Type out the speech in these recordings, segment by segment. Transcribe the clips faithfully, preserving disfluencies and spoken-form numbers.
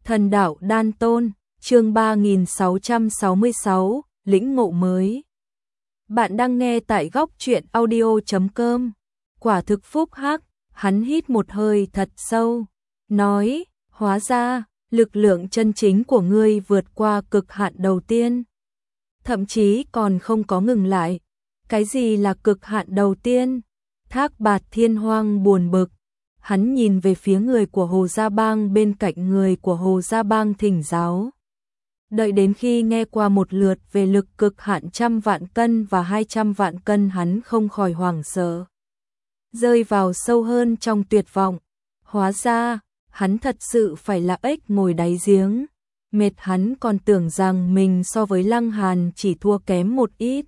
Thần đạo đan tôn, chương ba nghìn sáu trăm sáu mươi sáu, lĩnh ngộ mới. Bạn đang nghe tại góc truyện audio chấm com. Quả thực phúc hắc, hắn hít một hơi thật sâu, nói, hóa ra, lực lượng chân chính của ngươi vượt qua cực hạn đầu tiên. Thậm chí còn không có ngừng lại. Cái gì là cực hạn đầu tiên? Thác Bạt Thiên Hoang buồn bực. Hắn nhìn về phía người của Hồ Gia Bang bên cạnh người của Hồ Gia Bang thỉnh giáo. Đợi đến khi nghe qua một lượt về lực cực hạn trăm vạn cân và hai trăm vạn cân, hắn không khỏi hoảng sợ, rơi vào sâu hơn trong tuyệt vọng. Hóa ra, hắn thật sự phải là ếch ngồi đáy giếng. Mệt, hắn còn tưởng rằng mình so với Lăng Hàn chỉ thua kém một ít.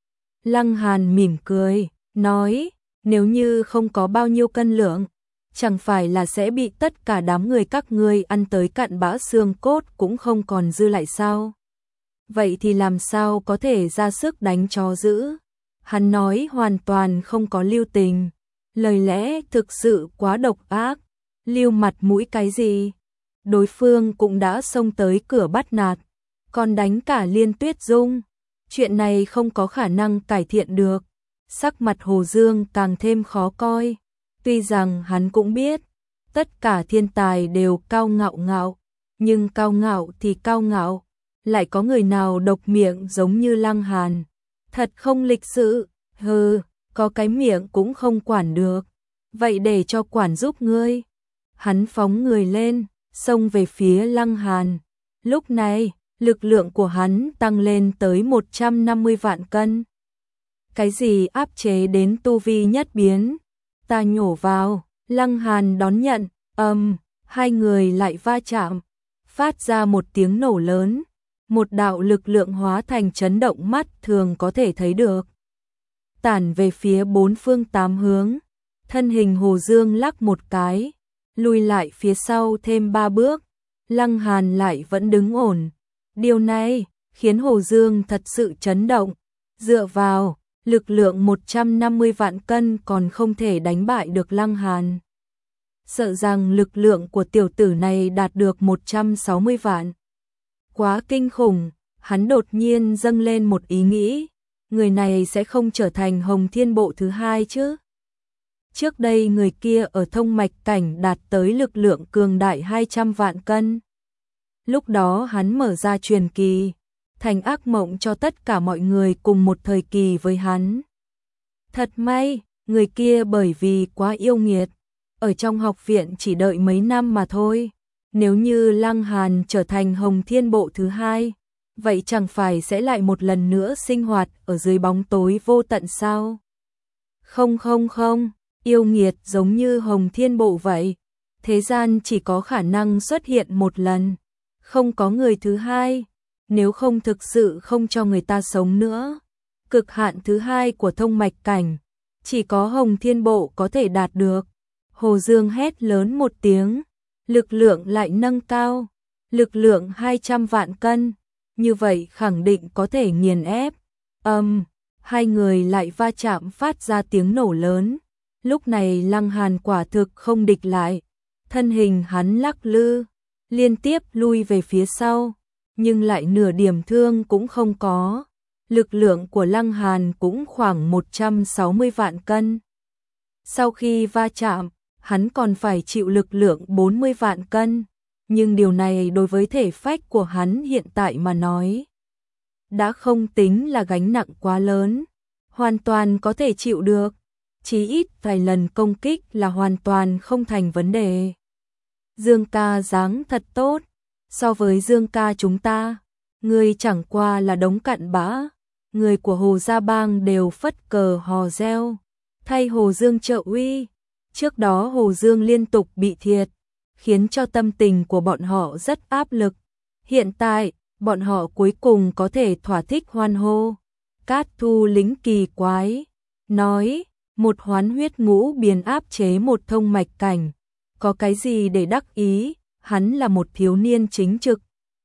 Lăng Hàn mỉm cười, nói, nếu như không có bao nhiêu cân lượng, chẳng phải là sẽ bị tất cả đám người các ngươi ăn tới cặn bã xương cốt cũng không còn dư lại sao? Vậy thì làm sao có thể ra sức đánh chó dữ? Hắn nói hoàn toàn không có lưu tình, lời lẽ thực sự quá độc ác, lưu mặt mũi cái gì? Đối phương cũng đã xông tới cửa bắt nạt, còn đánh cả Liên Tuyết Dung. Chuyện này không có khả năng cải thiện được. Sắc mặt Hồ Dương càng thêm khó coi. Tuy rằng hắn cũng biết, tất cả thiên tài đều cao ngạo ngạo, nhưng cao ngạo thì cao ngạo, lại có người nào độc miệng giống như Lăng Hàn. Thật không lịch sự, hừ, có cái miệng cũng không quản được. Vậy để cho quản giúp ngươi. Hắn phóng người lên, xông về phía Lăng Hàn. Lúc này, lực lượng của hắn tăng lên tới một trăm năm mươi vạn cân. Cái gì áp chế đến tu vi nhất biến? Ta nhổ vào, Lăng Hàn đón nhận, ầm, um, hai người lại va chạm, phát ra một tiếng nổ lớn, một đạo lực lượng hóa thành chấn động mắt thường có thể thấy được, tản về phía bốn phương tám hướng. Thân hình Hồ Dương lắc một cái, lùi lại phía sau thêm ba bước, Lăng Hàn lại vẫn đứng ổn. Điều này khiến Hồ Dương thật sự chấn động, dựa vào lực lượng một trăm năm mươi vạn cân còn không thể đánh bại được Lăng Hàn. Sợ rằng lực lượng của tiểu tử này đạt được một trăm sáu mươi vạn. Quá kinh khủng, hắn đột nhiên dâng lên một ý nghĩ, người này sẽ không trở thành Hồng Thiên Bộ thứ hai chứ? Trước đây người kia ở thông mạch cảnh đạt tới lực lượng cường đại hai trăm vạn cân. Lúc đó hắn mở ra truyền kỳ, thành ác mộng cho tất cả mọi người cùng một thời kỳ với hắn. Thật may, người kia bởi vì quá yêu nghiệt, ở trong học viện chỉ đợi mấy năm mà thôi. Nếu như Lăng Hàn trở thành Hồng Thiên Bộ thứ hai, vậy chẳng phải sẽ lại một lần nữa sinh hoạt ở dưới bóng tối vô tận sao? Không không không, yêu nghiệt giống như Hồng Thiên Bộ vậy, thế gian chỉ có khả năng xuất hiện một lần, không có người thứ hai. Nếu không thực sự không cho người ta sống nữa. Cực hạn thứ hai của thông mạch cảnh, chỉ có Hồng Thiên Bộ có thể đạt được. Hồ Dương hét lớn một tiếng, lực lượng lại nâng cao, lực lượng hai trăm vạn cân, như vậy khẳng định có thể nghiền ép. Âm, um, hai người lại va chạm phát ra tiếng nổ lớn. Lúc này Lăng Hàn quả thực không địch lại, thân hình hắn lắc lư, liên tiếp lui về phía sau, nhưng lại nửa điểm thương cũng không có. Lực lượng của Lăng Hàn cũng khoảng một trăm sáu mươi vạn cân. Sau khi va chạm, hắn còn phải chịu lực lượng bốn mươi vạn cân, nhưng điều này đối với thể phách của hắn hiện tại mà nói, đã không tính là gánh nặng quá lớn, hoàn toàn có thể chịu được, chí ít vài lần công kích là hoàn toàn không thành vấn đề. Dương ca dáng thật tốt. So với Dương ca chúng ta, người chẳng qua là đống cặn bã. Người của Hồ Gia Bang đều phất cờ hò reo, thay Hồ Dương trợ uy. Trước đó Hồ Dương liên tục bị thiệt, khiến cho tâm tình của bọn họ rất áp lực. Hiện tại, bọn họ cuối cùng có thể thỏa thích hoan hô. Cát Thu lính kỳ quái, nói, một hoán huyết ngũ biến áp chế một thông mạch cảnh, có cái gì để đắc ý? Hắn là một thiếu niên chính trực,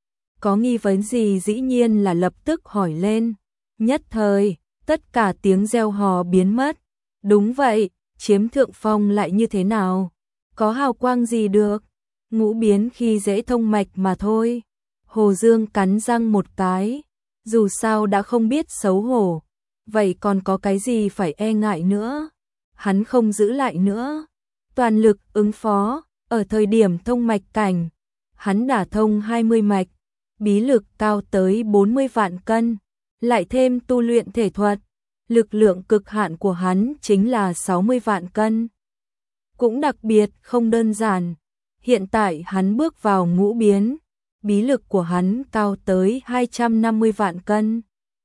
có nghi vấn gì dĩ nhiên là lập tức hỏi lên. Nhất thời, tất cả tiếng reo hò biến mất. Đúng vậy, chiếm thượng phong lại như thế nào? Có hào quang gì được? ngũ biến khi dễ thông mạch mà thôi. Hồ Dương cắn răng một cái, dù sao đã không biết xấu hổ, vậy còn có cái gì phải e ngại nữa. Hắn không giữ lại nữa, toàn lực ứng phó. Ở thời điểm thông mạch cảnh, hắn đả thông hai mươi mạch, bí lực cao tới bốn mươi vạn cân, lại thêm tu luyện thể thuật, lực lượng cực hạn của hắn chính là sáu mươi vạn cân. Cũng đặc biệt không đơn giản, hiện tại hắn bước vào ngũ biến, bí lực của hắn cao tới hai trăm năm mươi vạn cân.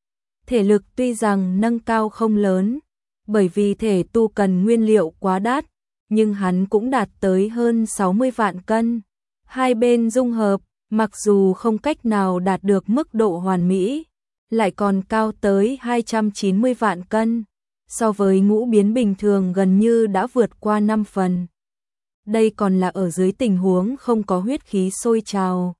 Thể lực tuy rằng nâng cao không lớn, bởi vì thể tu cần nguyên liệu quá đắt, nhưng hắn cũng đạt tới hơn sáu mươi vạn cân. Hai bên dung hợp, mặc dù không cách nào đạt được mức độ hoàn mỹ, lại còn cao tới hai trăm chín mươi vạn cân, so với ngũ biến bình thường gần như đã vượt qua năm phần. Đây còn là ở dưới tình huống không có huyết khí sôi trào.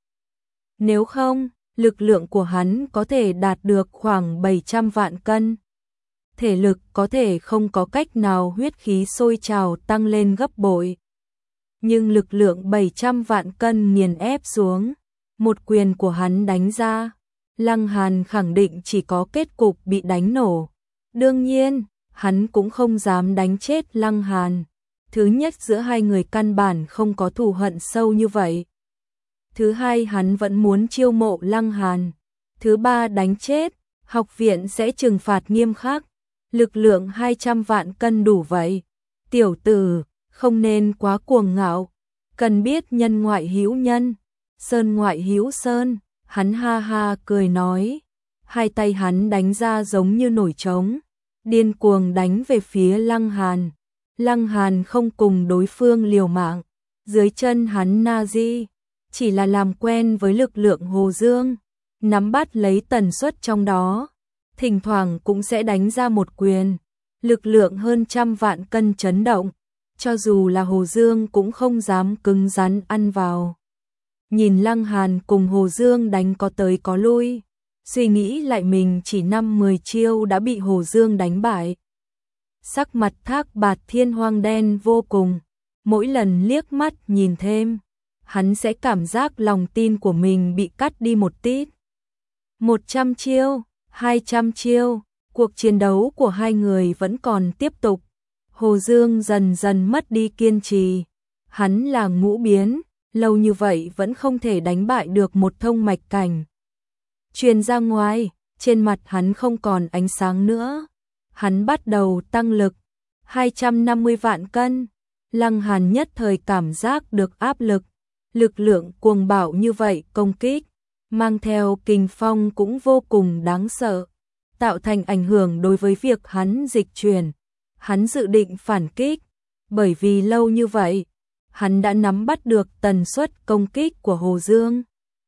Nếu không, lực lượng của hắn có thể đạt được khoảng bảy trăm vạn cân. Thể lực có thể không có cách nào huyết khí sôi trào tăng lên gấp bội. Nhưng lực lượng bảy trăm vạn cân nghiền ép xuống, một quyền của hắn đánh ra, Lăng Hàn khẳng định chỉ có kết cục bị đánh nổ. Đương nhiên, hắn cũng không dám đánh chết Lăng Hàn. Thứ nhất, giữa hai người căn bản không có thù hận sâu như vậy. Thứ hai, hắn vẫn muốn chiêu mộ Lăng Hàn. Thứ ba, đánh chết, học viện sẽ trừng phạt nghiêm khắc. Lực lượng hai trăm vạn cân đủ vậy. Tiểu tử, không nên quá cuồng ngạo, cần biết nhân ngoại hữu nhân, sơn ngoại hữu sơn. Hắn ha ha cười nói, hai tay hắn đánh ra giống như nổi trống, điên cuồng đánh về phía Lăng Hàn. Lăng Hàn không cùng đối phương liều mạng, dưới chân hắn Nazi, chỉ là làm quen với lực lượng Hồ Dương, nắm bắt lấy tần suất trong đó, thỉnh thoảng cũng sẽ đánh ra một quyền, lực lượng hơn trăm vạn cân chấn động, cho dù là Hồ Dương cũng không dám cứng rắn ăn vào. Nhìn Lăng Hàn cùng Hồ Dương đánh có tới có lui, suy nghĩ lại mình chỉ năm mười chiêu đã bị Hồ Dương đánh bại. Sắc mặt Thác Bạt Thiên Hoang đen vô cùng, mỗi lần liếc mắt nhìn thêm, hắn sẽ cảm giác lòng tin của mình bị cắt đi một tít. Một trăm chiêu, hai trăm chiêu, cuộc chiến đấu của hai người vẫn còn tiếp tục. Hồ Dương dần dần mất đi kiên trì, hắn là ngũ biến, lâu như vậy vẫn không thể đánh bại được một thông mạch cảnh. Truyền ra ngoài, trên mặt hắn không còn ánh sáng nữa. Hắn bắt đầu tăng lực, hai trăm năm mươi vạn cân. Lăng Hàn nhất thời cảm giác được áp lực, lực lượng cuồng bạo như vậy công kích, mang theo kình phong cũng vô cùng đáng sợ, tạo thành ảnh hưởng đối với việc hắn dịch chuyển. Hắn dự định phản kích, bởi vì lâu như vậy, hắn đã nắm bắt được tần suất công kích của Hồ Dương.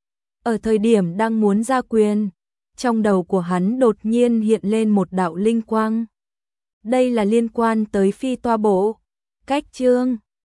Ở thời điểm đang muốn ra quyền, trong đầu của hắn đột nhiên hiện lên một đạo linh quang. Đây là liên quan tới phi toa bộ. Cách chương